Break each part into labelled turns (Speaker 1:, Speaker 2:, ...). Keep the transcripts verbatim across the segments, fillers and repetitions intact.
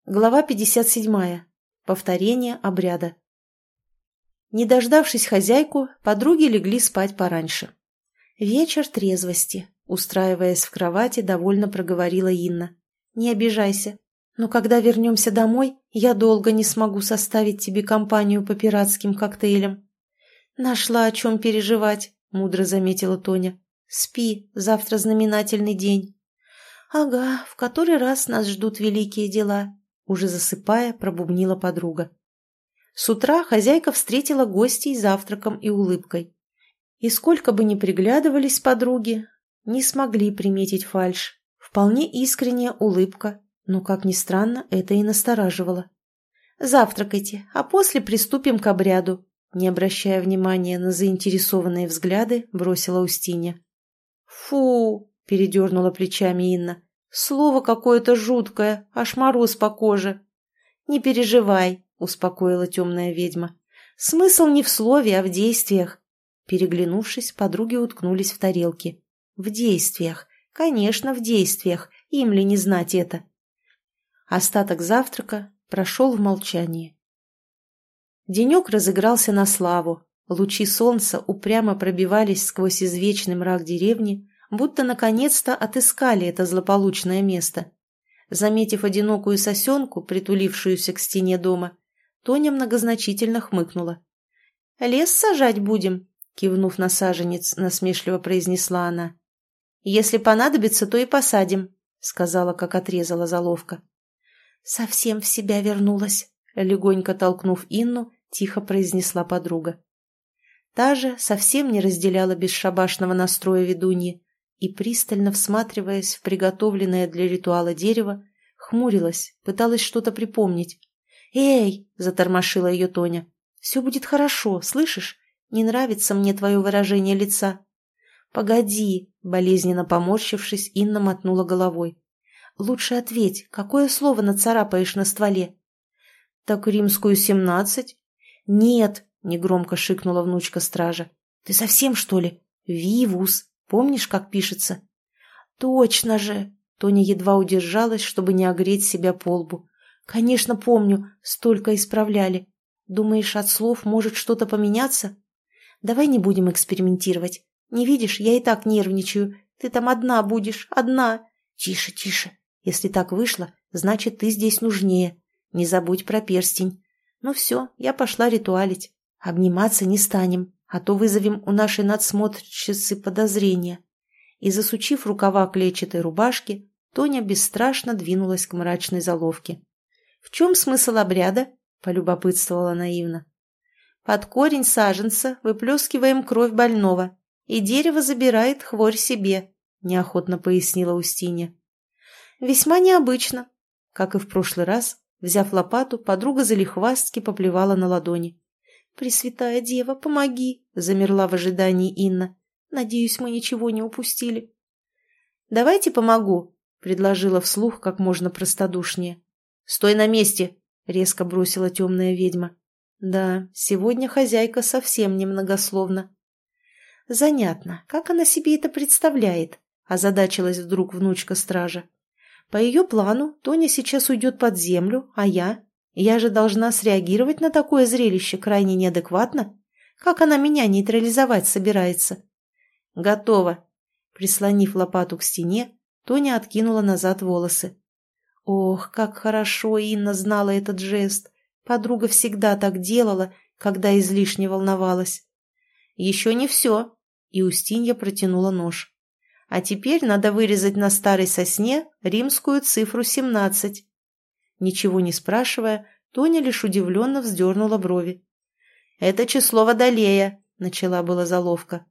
Speaker 1: Глава пятьдесят седьмая. Повторение обряда. Не дождавшись хозяйку, подруги легли спать пораньше. «Вечер трезвости», — устраиваясь в кровати, довольно проговорила Инна. «Не обижайся, но когда вернемся домой, я долго не смогу составить тебе компанию по пиратским коктейлям». «Нашла о чем переживать», — мудро заметила Тоня. «Спи, завтра знаменательный день». «Ага, в который раз нас ждут великие дела», — уже засыпая, пробубнила подруга. С утра хозяйка встретила гостей завтраком и улыбкой. И сколько бы ни приглядывались подруги, не смогли приметить фальшь. Вполне искренняя улыбка, но, как ни странно, это и настораживало. «Завтракайте, а после приступим к обряду», — не обращая внимания на заинтересованные взгляды, бросила Устинья. «Фу!» — передернула плечами Инна. «Слово какое-то жуткое, аж мороз по коже». «Не переживай», — успокоила темная ведьма. «Смысл не в слове, а в действиях». Переглянувшись, подруги уткнулись в тарелки. «В действиях. Конечно, в действиях. Им ли не знать это?» Остаток завтрака прошел в молчании. Денек разыгрался на славу. Лучи солнца упрямо пробивались сквозь извечный мрак деревни, будто наконец-то отыскали это злополучное место. Заметив одинокую сосенку, притулившуюся к стене дома, Тоня многозначительно хмыкнула. «Лес сажать будем?» — кивнув на саженец, насмешливо произнесла она. «Если понадобится, то и посадим», — сказала, как отрезала заловка. «Совсем в себя вернулась», — легонько толкнув Инну, тихо произнесла подруга. Та же совсем не разделяла бесшабашного настроя ведуньи и, пристально всматриваясь в приготовленное для ритуала дерево, хмурилась, пыталась что-то припомнить. «Эй!» — затормошила ее Тоня. «Все будет хорошо, слышишь? Не нравится мне твое выражение лица». «Погоди!» — болезненно поморщившись, Инна мотнула головой. «Лучше ответь, какое слово нацарапаешь на стволе?» «Так римскую семнадцать?» «Нет!» — негромко шикнула внучка стража. «Ты совсем, что ли? Вивус! Помнишь, как пишется?» «Точно же!» — Тоня едва удержалась, чтобы не огреть себя по лбу. «Конечно, помню, столько исправляли. Думаешь, от слов может что-то поменяться? Давай не будем экспериментировать. Не видишь, я и так нервничаю. Ты там одна будешь, одна. Тише, тише. Если так вышло, значит, ты здесь нужнее. Не забудь про перстень. Ну все, я пошла ритуалить. Обниматься не станем, а то вызовем у нашей надсмотрщицы подозрения». И, засучив рукава клетчатой рубашки, Тоня бесстрашно двинулась к мрачной заловке. «В чем смысл обряда?» — полюбопытствовала наивно. «Под корень саженца выплескиваем кровь больного, и дерево забирает хворь себе», — неохотно пояснила Устинья. «Весьма необычно». Как и в прошлый раз, взяв лопату, подруга залихвастки поплевала на ладони. «Пресвятая дева, помоги!» — замерла в ожидании Инна. «Надеюсь, мы ничего не упустили». «Давайте помогу», — предложила вслух как можно простодушнее. «Стой на месте!» — резко бросила темная ведьма. Да, сегодня хозяйка совсем немногословна. «Занятно, как она себе это представляет?» — озадачилась вдруг внучка стража. «По ее плану Тоня сейчас уйдет под землю, а я? Я же должна среагировать на такое зрелище крайне неадекватно. Как она меня нейтрализовать собирается?» «Готово!» Прислонив лопату к стене, Тоня откинула назад волосы. Ох, как хорошо Инна знала этот жест. Подруга всегда так делала, когда излишне волновалась. «Еще не все!» И Устинья протянула нож. «А теперь надо вырезать на старой сосне римскую цифру семнадцать». Ничего не спрашивая, Тоня лишь удивленно вздернула брови. «Это число Водолея», — начала была заловка.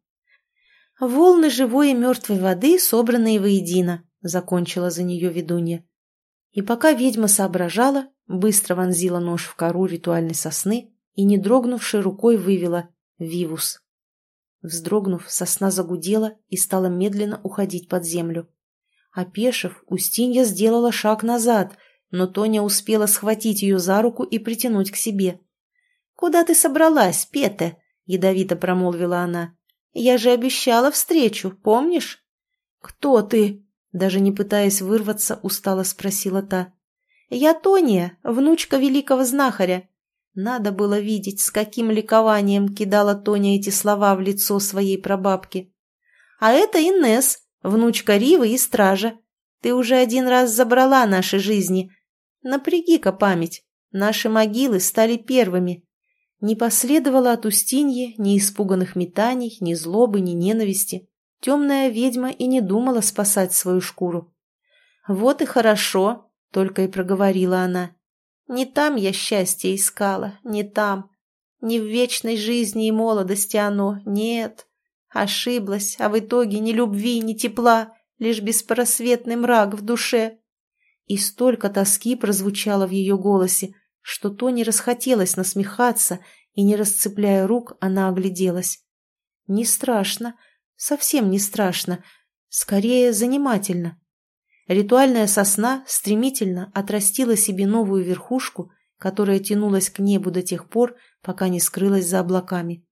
Speaker 1: «Волны живой и мертвой воды, собранные воедино», — закончила за нее ведунья. И пока ведьма соображала, быстро вонзила нож в кору ритуальной сосны и, не дрогнувшей рукой, вывела «Вивус». Вздрогнув, сосна загудела и стала медленно уходить под землю. Опешив, Устинья сделала шаг назад, но Тоня успела схватить ее за руку и притянуть к себе. «Куда ты собралась, Пете?» — ядовито промолвила она. «Я же обещала встречу, помнишь?» «Кто ты?» — даже не пытаясь вырваться, устало спросила та. «Я Тония, внучка великого знахаря». Надо было видеть, с каким ликованием кидала Тоня эти слова в лицо своей прабабки. «А это Инесс, внучка Ривы и Стража. Ты уже один раз забрала наши жизни. Напряги-ка память, наши могилы стали первыми». Не последовало от Устиньи ни испуганных метаний, ни злобы, ни ненависти. Темная ведьма и не думала спасать свою шкуру. «Вот и хорошо», — только и проговорила она. «Не там я счастье искала, не там. Не в вечной жизни и молодости оно, нет. Ошиблась, а в итоге ни любви, ни тепла, лишь беспросветный мрак в душе». И столько тоски прозвучало в ее голосе, что то не расхотелось насмехаться, и, не расцепляя рук, она огляделась. Не страшно, совсем не страшно, скорее занимательно. Ритуальная сосна стремительно отрастила себе новую верхушку, которая тянулась к небу до тех пор, пока не скрылась за облаками.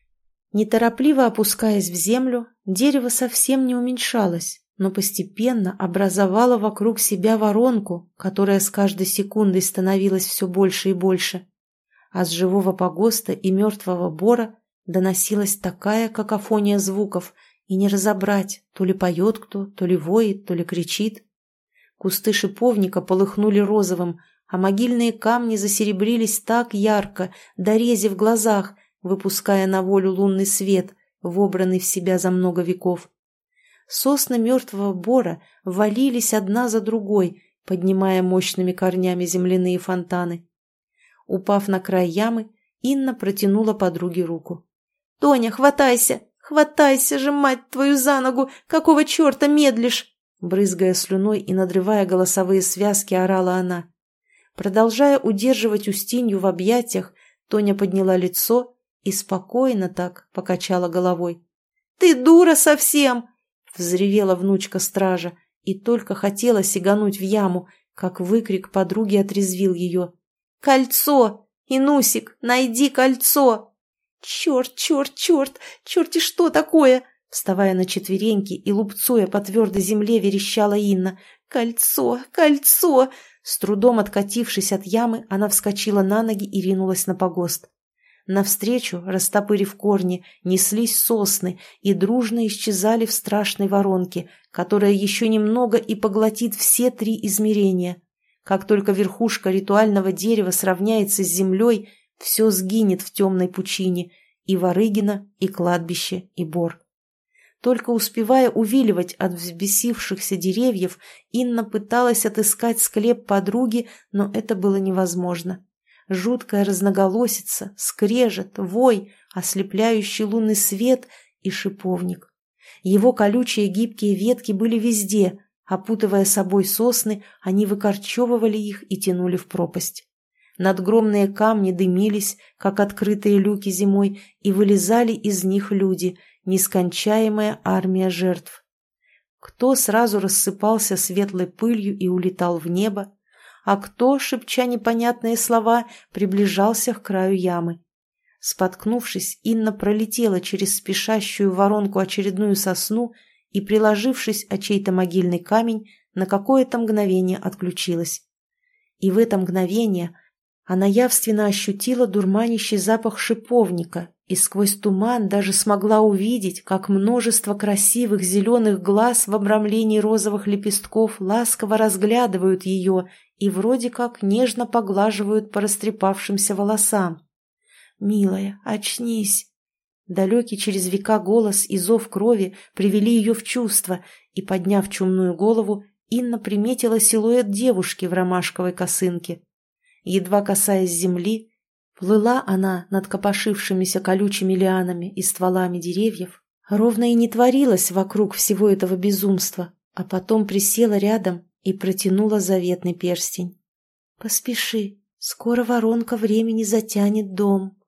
Speaker 1: Неторопливо опускаясь в землю, дерево совсем не уменьшалось, но постепенно образовало вокруг себя воронку, которая с каждой секундой становилась все больше и больше. А с живого погоста и мертвого бора доносилась такая какофония звуков, и не разобрать, то ли поет кто, то ли воет, то ли кричит. Кусты шиповника полыхнули розовым, а могильные камни засеребрились так ярко, до рези в глазах, выпуская на волю лунный свет, вобранный в себя за много веков. Сосны мертвого бора валились одна за другой, поднимая мощными корнями земляные фонтаны. Упав на край ямы, Инна протянула подруге руку. «Тоня, хватайся! Хватайся же, мать твою, за ногу! Какого черта медлишь?» Брызгая слюной и надрывая голосовые связки, орала она. Продолжая удерживать Устинью в объятиях, Тоня подняла лицо и спокойно так покачала головой. «Ты дура совсем!» — взревела внучка стража, и только хотела сигануть в яму, как выкрик подруги отрезвил ее. «Кольцо! Инусик, найди кольцо!» «Черт, черт, черт! Черти что такое?» Вставая на четвереньки и лупцуя по твердой земле, верещала Инна. «Кольцо! Кольцо!» С трудом откатившись от ямы, она вскочила на ноги и ринулась на погост. Навстречу, растопырив корни, неслись сосны и дружно исчезали в страшной воронке, которая еще немного и поглотит все три измерения. Как только верхушка ритуального дерева сравняется с землей, все сгинет в темной пучине, и Ворыгина, и кладбище, и бор. Только успевая увиливать от взбесившихся деревьев, Инна пыталась отыскать склеп подруги, но это было невозможно. Жуткая разноголосица, скрежет, вой, ослепляющий лунный свет и шиповник. Его колючие гибкие ветки были везде, опутывая собой сосны, они выкорчевывали их и тянули в пропасть. Надгромные камни дымились, как открытые люки зимой, и вылезали из них люди, нескончаемая армия жертв. Кто сразу рассыпался светлой пылью и улетал в небо, а кто, шепча непонятные слова, приближался к краю ямы. Споткнувшись, Инна пролетела через спешащую воронку очередную сосну и, приложившись о чей-то могильный камень, на какое-то мгновение отключилась. И в это мгновение она явственно ощутила дурманящий запах шиповника и сквозь туман даже смогла увидеть, как множество красивых зеленых глаз в обрамлении розовых лепестков ласково разглядывают ее и вроде как нежно поглаживают по растрепавшимся волосам. «Милая, очнись!» Далекий через века голос и зов крови привели ее в чувство, и, подняв чумную голову, Инна приметила силуэт девушки в ромашковой косынке. Едва касаясь земли, плыла она над копошившимися колючими лианами и стволами деревьев, ровно и не творилась вокруг всего этого безумства, а потом присела рядом и протянула заветный перстень. «Поспеши, скоро воронка времени затянет дом».